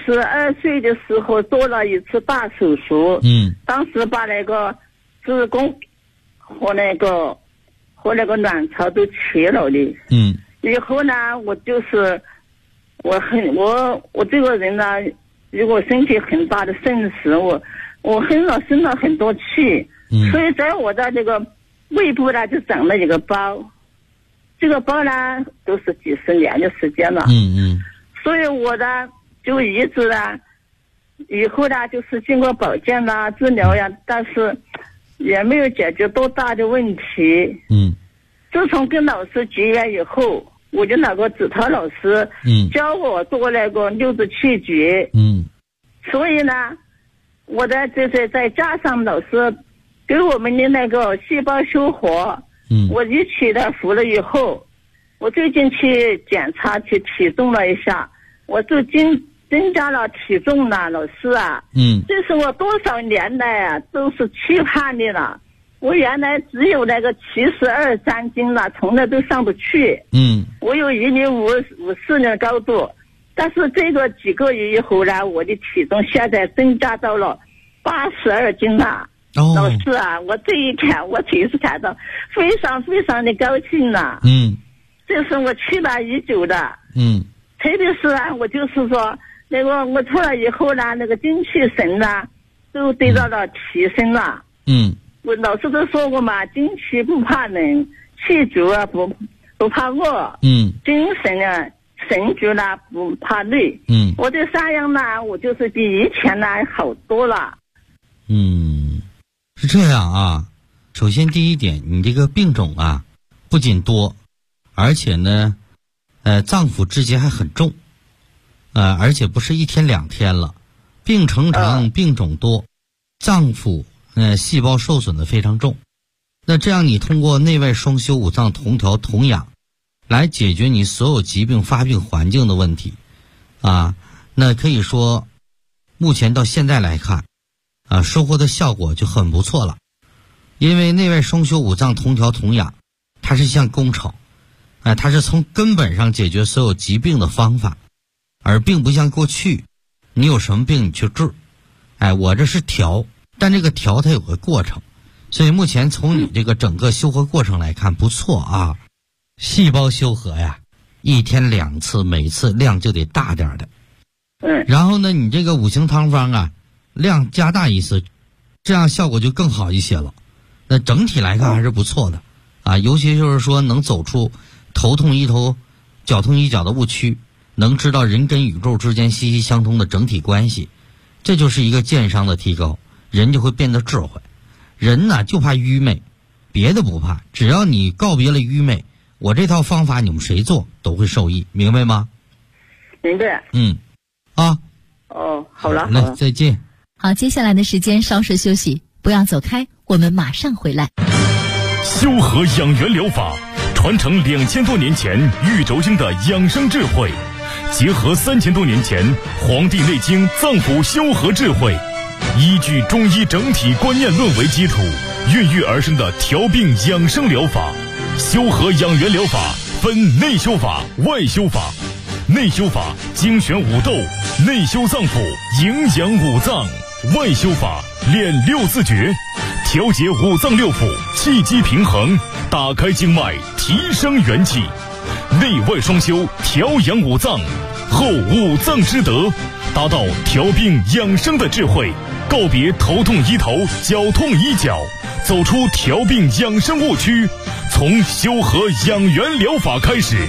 42岁的时候做了一次大手术。当时把那个子宫和那个卵巢都切了的。以后呢我就是我这个人呢，如果身体很大的肾石，我生了很多气。所以在我的这个胃部呢就长了一个包，这个包呢都是几十年的时间了。所以我呢就一直呢以后呢就是经过保健啦治疗呀，但是也没有解决多大的问题。自从跟老师结缘以后，我就那个指导老师教我做那个6字气诀。所以呢我的就是再加上老师给我们的那个细胞修活，我一起的服了以后，我最近去检查去体重了一下，我就增加了体重了。老师啊，这是我多少年来啊都是期盼的了。 我原来只有那个72、3斤了，从来都上不去。我有1.54米的高度，但是这个几个月以后呢，我的体重现在增加到了82斤了。老师啊，我这一看，我真是感到非常非常的高兴了。这是我期待已久的。特别是啊，我就是说，那个我出来以后呢，那个精气神呢，都得到了提升了。我老师都说过嘛，精气不怕冷，气足啊不怕饿。精神呢，神足呢不怕累。我这3样呢，我就是比以前呢好多了。 是这样啊。首先第一点，你这个病种啊，不仅多，而且呢，脏腑之结还很重，而且不是1天2天了，病程长，病种多，脏腑细胞受损的非常重。那这样你通过内外双修、五脏同调同养来解决你所有疾病发病环境的问题啊，那可以说目前到现在来看收获的效果就很不错了。因为内外双修、五脏同调同养，它是项工程，它是从根本上解决所有疾病的方法，而并不像过去你有什么病你去治，我这是调，但这个调它有个过程，所以目前从你这个整个修合过程来看不错啊。细胞修合呀，1天2次，每次量就得大点的。然后呢，你这个五行汤方啊，量加大一次，这样效果就更好一些了。那整体来看还是不错的啊，尤其就是说能走出头痛医头，脚痛医脚的误区，能知道人跟宇宙之间息息相通的整体关系，这就是一个健商的提高，人就会变得智慧。人呢就怕愚昧，别的不怕，只要你告别了愚昧，我这套方法你们谁做都会受益，明白吗？ 明白。好了， 来再见。 好，接下来的时间稍事休息，不要走开，我们马上回来。 修和养元疗法传承2000多年前玉轴经的养生智慧，结合3000多年前《黄帝内经》脏腑修和智慧，依据中医整体观念论为基础，孕育而生的调病养生疗法。修和养元疗法分内修法、外修法。内修法精选五斗，内修脏腑，营养五脏；外修法练6字诀，调节五脏六腑，气机平衡，打开经脉，提升元气。内外双修，调养五脏，后五脏之德，达到调病养生的智慧，告别头痛医头，脚痛医脚，走出调病养生误区，从修和养元疗法开始。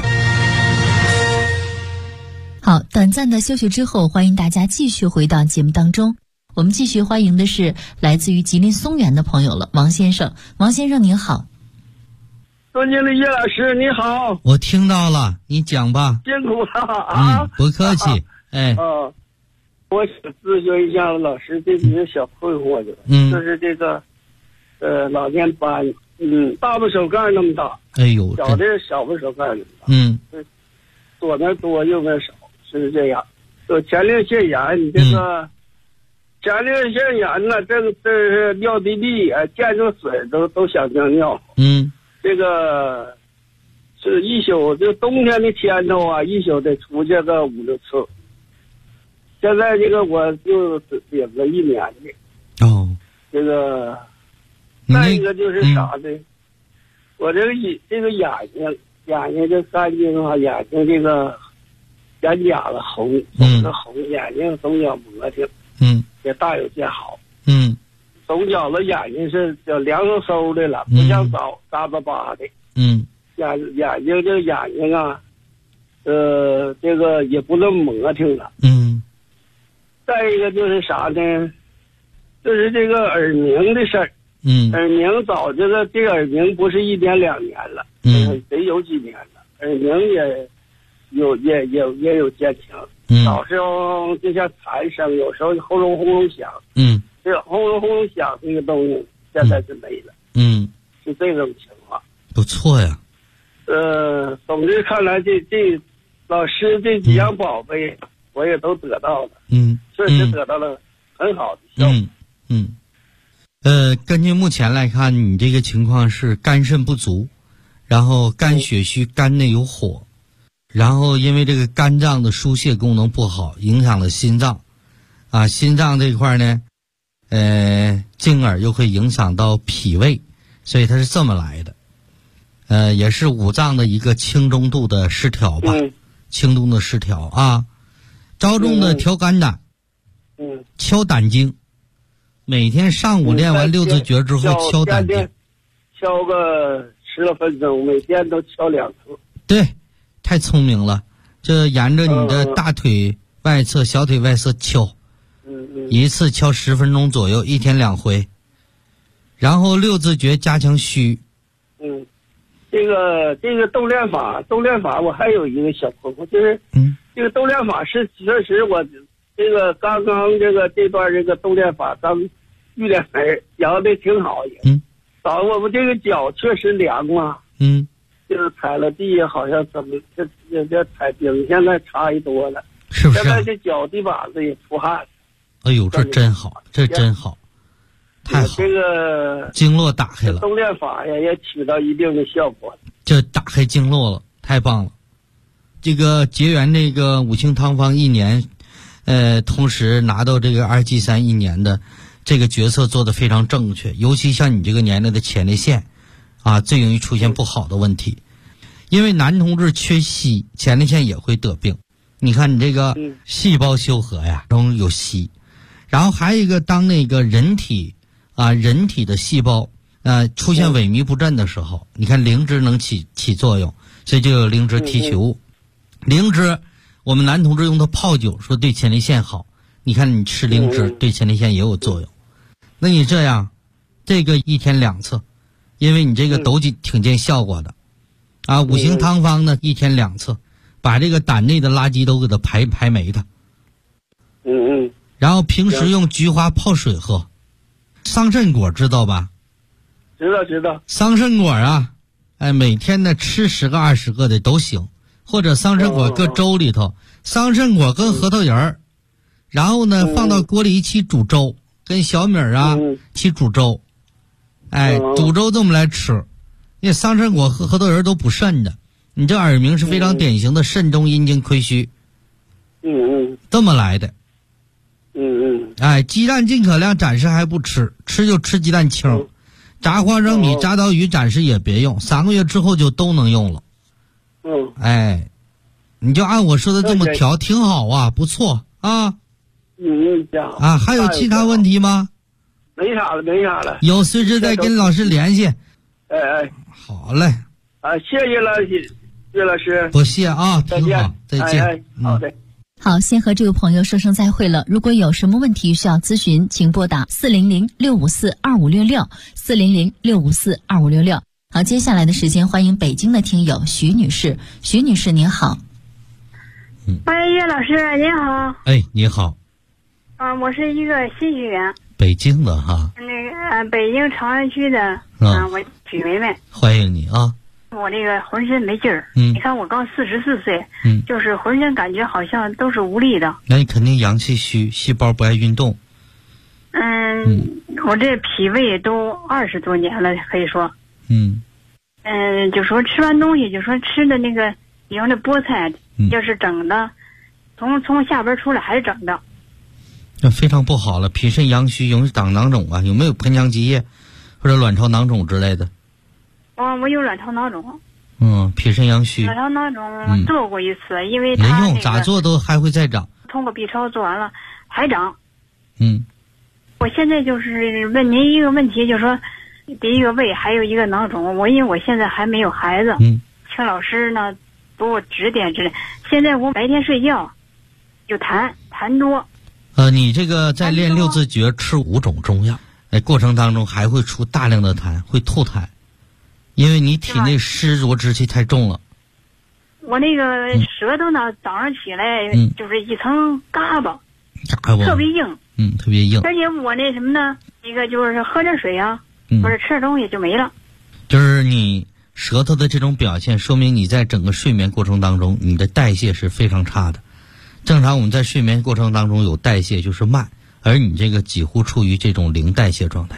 好，短暂的休息之后，欢迎大家继续回到节目当中。我们继续欢迎的是来自于吉林松原的朋友了，王先生。王先生您好。 尊敬的叶老师你好。 我听到了，你讲吧。 辛苦了啊。 不客气。 我想咨询一下老师这几个小困惑的。就是这个老年斑，大拇手盖那么大，小的小拇手盖那么大，左面多右面少，是这样。有前列腺炎，你这个前列腺炎呢，这是尿滴滴，见着水都想尿尿。这个是一宿，就冬天的天头啊，一宿得出去个5、6次。现在这个我就领了1年的。这个再一个就是啥呢？我这个眼睛这3睛啊，眼睛这个眼角子红，眼睛总角磨挺，也大有见好。总角子眼睛是叫凉飕飕的了，不像早扎巴巴的。眼睛这眼睛啊，这个也不那么磨挺了。再一个就是啥呢？就是这个耳鸣的事儿。耳鸣早这个耳鸣不是1年2年了，得有几年了。耳鸣也有渐强，早时候就像蝉声，有时候轰隆轰隆响。这轰隆轰隆响这个东西现在是没了。是这种情况。 不错呀。 总之看来这老师这几样宝贝我也都得到了。确实得到了很好的效果。 根据目前来看，你这个情况是肝肾不足，然后肝血虚，肝内有火，然后因为这个肝脏的疏泄功能不好，影响了心脏，心脏这块呢，进而又会影响到脾胃，所以它是这么来的。也是五脏的一个轻中度的失调吧，轻度的失调啊。着重的调肝胆，敲胆经。每天上午练完六字诀之后敲胆经， 敲个10来分钟，每天都敲2次。 对，太聪明了。这沿着你的大腿外侧、小腿外侧敲，一次敲10分钟左右，1天2回。然后六字诀加强虚。 这个动练法，我还有一个小困惑，就是这个动练法是确实我这个刚这段这个动练法刚遇点门，摇的挺好也。我们这个脚确实凉了。就是踩了地好像怎么这踩冰现在差一多了， 是不是？ 现在这脚底板子也出汗。 哎呦，这真好，这真好，太好！ 这个经络打开了， 动练法呀也起到一定的效果。 这打开经络了，太棒了！这个结缘这个五行汤方1年，同时拿到这个2G3 1年的这个决策做得非常正确，尤其像你这个年龄的前列腺最容易出现不好的问题，因为男同志缺硒，前列腺也会得病。你看你这个细胞修合呀，中有硒，然后还有一个，当那个人体的细胞出现萎靡不振的时候，你看灵芝能起作用，所以就有灵芝提取物。灵芝我们男同志用它泡酒，说对前列腺好，你看你吃灵芝对前列腺也有作用。那你这样，这个1天2次，因为你这个都挺见效果的五行汤方呢1天2次，把这个胆内的垃圾都给它排没它。然后平时用菊花泡水喝。桑葚果知道吧？ 知道。 桑葚果每天呢吃10个20个的都行，或者桑葚果搁粥里头，桑葚果跟核桃仁儿，然后呢放到锅里一起煮粥，跟小米一起煮粥。煮粥这么来吃，因为桑葚果和核桃仁都补肾的，你这耳鸣是非常典型的肾中阴经亏虚。这么来的。鸡蛋尽可量暂时还不吃，吃就吃鸡蛋清。炸花生米、炸刀鱼暂时也别用，3个月之后就都能用了。你就按我说的这么调，挺好啊，不错啊。还有其他问题吗？ 没啥了。 有随时再跟老师联系。好嘞。 谢谢了，岳老师。 不谢啊，挺好，再见。 好的。 好，先和这位朋友说声再会了。如果有什么问题需要咨询，请拨打400-654-2566 400-654-2566。好，接下来的时间欢迎北京的听友徐女士。徐女士您好。 岳老师您好。 你好。 我是一个新学员。 北京的哈。 北京长安区的我许梅梅。 欢迎你啊。 我这个浑身没劲儿，你看我刚44岁，就是浑身感觉好像都是无力的。 那你肯定阳气虚，细胞不爱运动。 我这脾胃都20多年了，可以说。就说吃完东西，就说吃的那个比方的菠菜，就是整的，从下边出来还是整的。 那非常不好了，脾肾阳虚容易长囊肿啊，有没有盆腔积液或者卵巢囊肿之类的？ 我有卵巢囊肿。 脾肾阳虚。 卵巢囊肿做过一次，因为没用，咋做都还会再长。 通过 B 超做完了还长。我现在就是问您一个问题，就是说，第一个胃还有一个囊肿，因为我现在还没有孩子，请老师呢给我指点。现在我白天睡觉就痰多。 你这个在练六字诀吃5种中药，过程当中还会出大量的痰，会吐痰。因为你体内湿浊之气太重了。 我那个舌头呢，早上起来就是一层嘎巴，特别硬。 特别硬。 而且我那什么呢，一个就是喝点水或者吃点东西就没了。 就是你舌头的这种表现，说明你在整个睡眠过程当中，你的代谢是非常差的。正常我们在睡眠过程当中有代谢就是慢，而你这个几乎处于这种零代谢状态，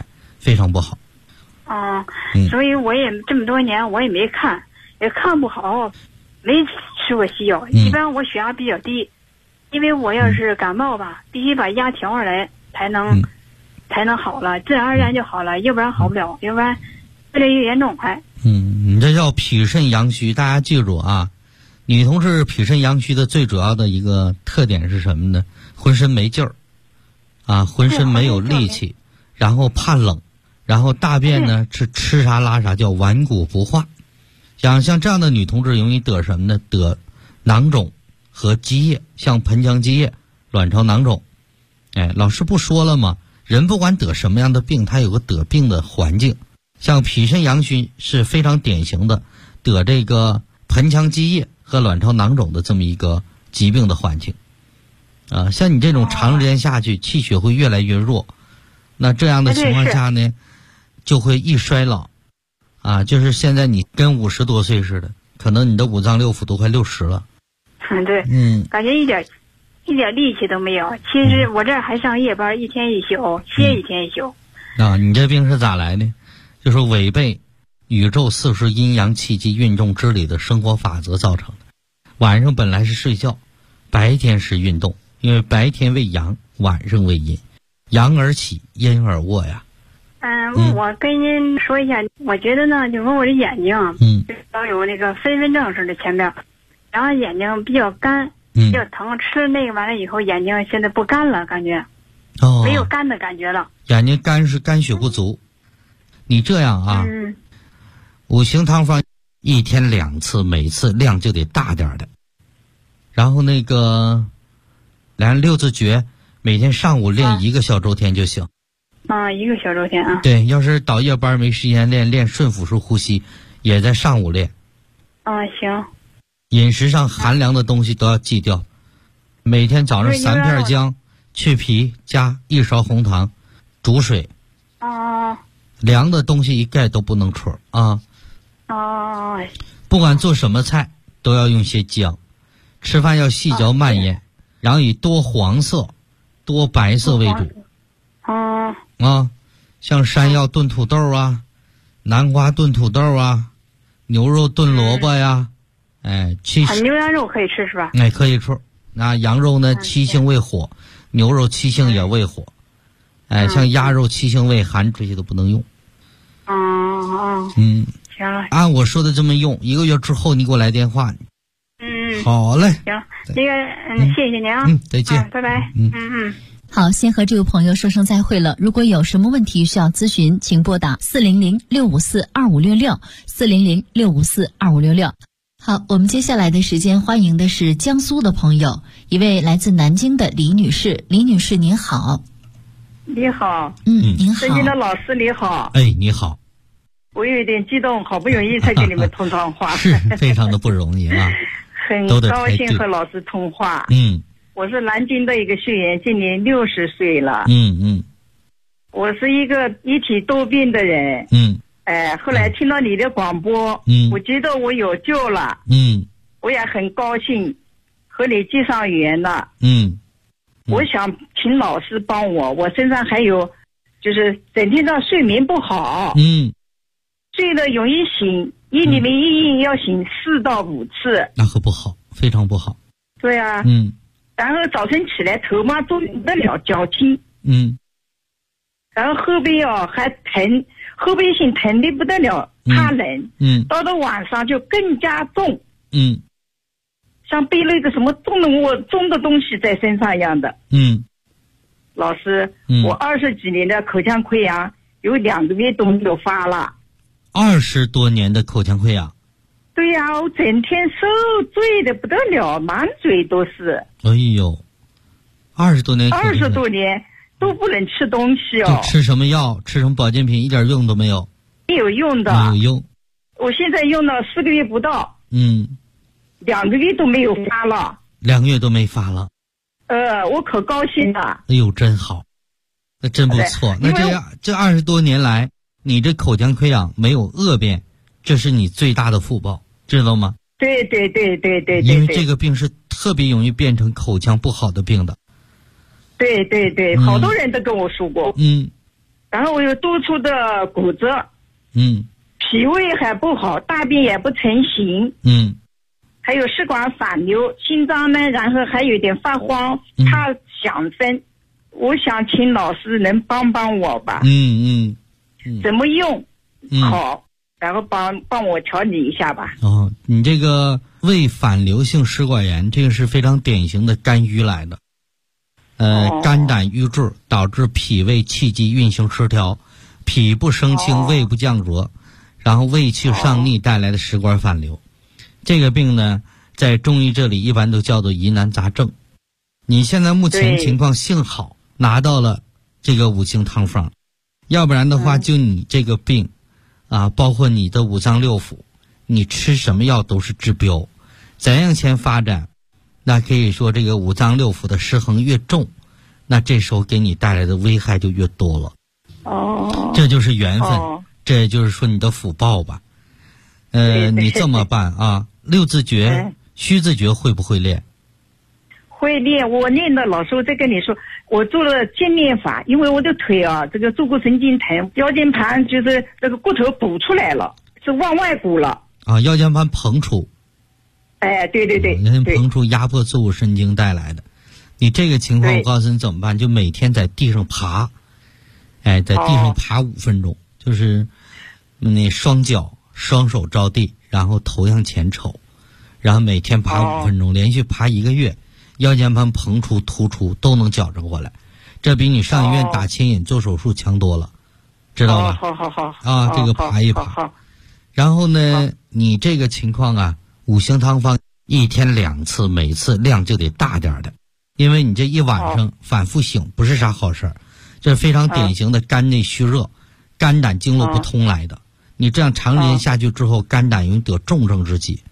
非常不好。 所以我也这么多年我也没看，也看不好，没吃过西药。一般我血压比较低，因为我要是感冒吧，必须把压调上来才能好了，自然而然就好了，要不然好不了，要不然越来越严重还。 你这叫脾肾阳虚，大家记住啊，女同志脾肾阳虚的最主要的一个特点是什么呢？浑身没劲儿，浑身没有力气，然后怕冷，然后大便呢是吃啥拉啥，叫顽固不化。像这样的女同志容易得什么呢？得囊肿和积液，像盆腔积液、卵巢囊肿。老师不说了吗？人不管得什么样的病，他有个得病的环境。像脾肾阳虚是非常典型的得这个盆腔积液和卵巢囊肿的这么一个疾病的环境。像你这种长时间下去，气血会越来越弱，那这样的情况下呢，就会易衰老。就是现在你跟50多岁似的，可能你的五脏六腑都快60了。 对，感觉一点力气都没有。其实我这还上夜班，一天一宿，歇一天一宿。 你这病是咋来的？就是违背宇宙四时阴阳气机运动之理的生活法则造成的。晚上本来是睡觉，白天是运动，因为白天为阳，晚上为阴，阳而起，阴而卧呀。 我跟您说一下，我觉得呢，就说我的眼睛，都有那个飞蚊症似的前面，然后眼睛比较干，比较疼，吃那个完了以后，眼睛现在不干了，感觉没有干的感觉了。 眼睛干是肝血不足。你这样五行汤方1天2次，每次量就得大点的。然后那个6字诀，每天上午练1个小周天就行。 1个小周天啊。 对，要是倒夜班没时间练顺腹式呼吸，也在上午练。 行。 饮食上寒凉的东西都要忌掉，每天早上3片姜去皮，加1勺红糖，煮水。凉的东西一概都不能吃不管做什么菜都要用些姜，吃饭要细嚼慢咽，然后以多黄色、多白色为主。像山药炖土豆南瓜炖土豆牛肉炖萝卜呀， 牛羊肉可以吃是吧？ 可以吃。那羊肉呢，七腥胃火，牛肉七腥也胃火。像鸭肉七腥胃寒，这些都不能用。 行了。 按我说的这么用，1个月之后你给我来电话。好嘞。 行，那个谢谢您啊。 再见。 拜拜。 好，先和这位朋友说声再会了。如果有什么问题需要咨询，请拨打400-654-2566 400-654-2566。好，我们接下来的时间欢迎的是江苏的朋友，一位来自南京的李女士。李女士您好。 你好。 您好。 尊敬的老师你好。 你好。 我有一点激动，好不容易才跟你们通上话。 是非常的不容易很高兴和老师通话。我是南京的一个学员，今年60岁了。我是一个一体多病的人。后来听到你的广播，我觉得我有救了。我也很高兴和你结上缘了。我想请老师帮我身上还有就是整天的睡眠不好。睡得容易醒，里面一夜要醒4到5次。 那可不好，非常不好。 对啊。然后早晨起来头麻重不得了，脚轻。然后后背还疼，后背心疼的不得了，怕冷。到了晚上就更加重。像背了一个什么重的东西在身上一样的。老师，我20几年的口腔溃疡有2个月都没有发了。 20多年的口腔溃疡。 对呀，我整天受罪的不得了，满嘴都是。 20多年。 20多年都不能吃东西就吃什么药，吃什么保健品，一点用都没有。 没有用的。 没有用。 我现在用了4个月不到。2个月都没有发了。 2个月都没发了。 我可高兴了。 真好，那真不错。那这20多年来，你这口腔溃疡没有恶变，这是你最大的福报，知道吗？ 对。 因为这个病是特别容易变成口腔不好的病的。 对，好多人都跟我说过。 然后我有多处的骨折，脾胃还不好，大便也不成形，还有试管反流，心脏呢，然后还有点发慌，怕想生。我想请老师能帮帮我吧？怎么用好？然后帮我调理一下吧。 你这个胃反流性食管炎，这个是非常典型的肝郁来的。肝胆郁滞导致脾胃气机运行失调，脾不升清，胃不降浊，然后胃气上逆带来的食管反流。这个病呢，在中医这里一般都叫做疑难杂症。你现在目前情况幸好拿到了这个五行汤方，要不然的话就你这个病包括你的五脏六腑，你吃什么药都是治标。怎样先发展，那可以说这个五脏六腑的失衡越重，那这时候给你带来的危害就越多了。这就是缘分，这也就是说你的福报吧。你这么办啊，六字诀、虚字诀会不会练？ 会练，我练的。老师，我再跟你说，我做了健练法，因为我的腿这个坐骨神经疼，腰间盘就是这个骨头补出来了，是往外鼓了。 腰间盘膨出。 对， 膨出压迫坐骨神经带来的。你这个情况，我告诉你怎么办，就每天在地上爬，在地上爬5分钟，就是你双脚双手着地，然后头向前瞅，然后每天爬5分钟，连续爬1个月，腰间盘膨出突出都能矫正过来，这比你上医院打牵引做手术强多了，知道吧？好，这个爬一爬。然后呢，你这个情况五行汤方1天2次，每次量就得大点的，因为你这一晚上反复醒不是啥好事儿，这是非常典型的肝内虚热、肝胆经络不通来的。你这样长时间下去之后，肝胆容易得重症之疾。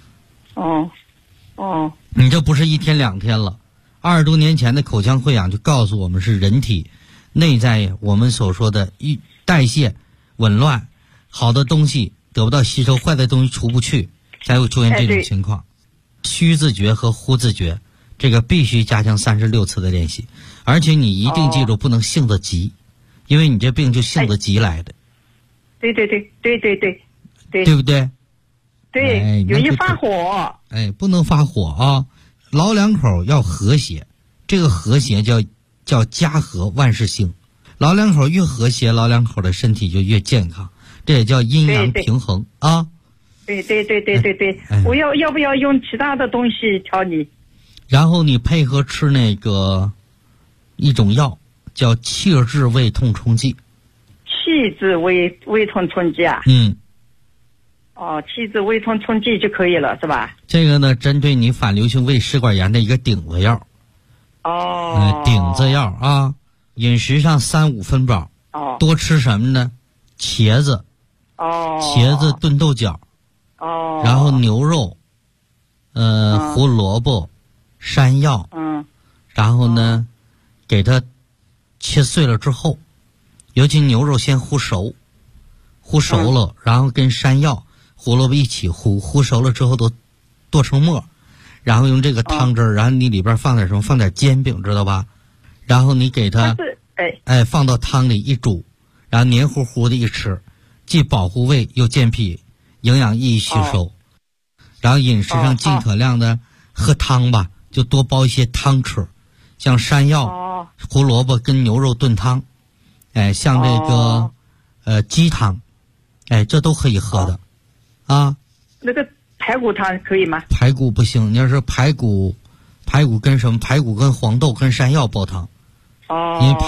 你这不是1天2天了，20多年前的口腔溃疡就告诉我们是人体内在我们所说的代谢紊乱，好的东西得不到吸收，坏的东西出不去，才会出现这种情况。虚字诀和呼字诀，这个必须加强36次的练习，而且你一定记住不能性子急，因为你这病就性子急来的。 对， 对不对？ 对，容易发火。 不能发火啊！老两口要和谐，这个和谐叫家和万事兴。老两口越和谐，老两口的身体就越健康，这也叫阴阳平衡啊。 对，我要不要用其他的东西调理？ 然后你配合吃那个一种药，叫气滞胃痛冲剂。 气滞胃痛冲剂啊？气滞胃痛冲剂就可以了，是吧？ 这个呢，针对你反流性胃食管炎的一个顶子药。顶子药啊，饮食上3-5分饱。多吃什么呢？茄子。茄子炖豆角。然后牛肉，胡萝卜，山药。然后呢，给它切碎了之后，尤其牛肉先烀熟了，然后跟山药、胡萝卜一起烀熟了之后都剁成末，然后用这个汤汁儿，然后你里边放点什么？放点煎饼，知道吧？然后你给它放到汤里一煮，然后黏糊糊的一吃，既保护胃又健脾，营养易吸收。然后饮食上尽可量的喝汤吧，就多煲一些汤吃，像山药、胡萝卜跟牛肉炖汤，像这个鸡汤，这都可以喝的啊。 那个排骨汤可以吗？ 排骨不行，你要是排骨跟什么？排骨跟黄豆跟山药煲汤。因为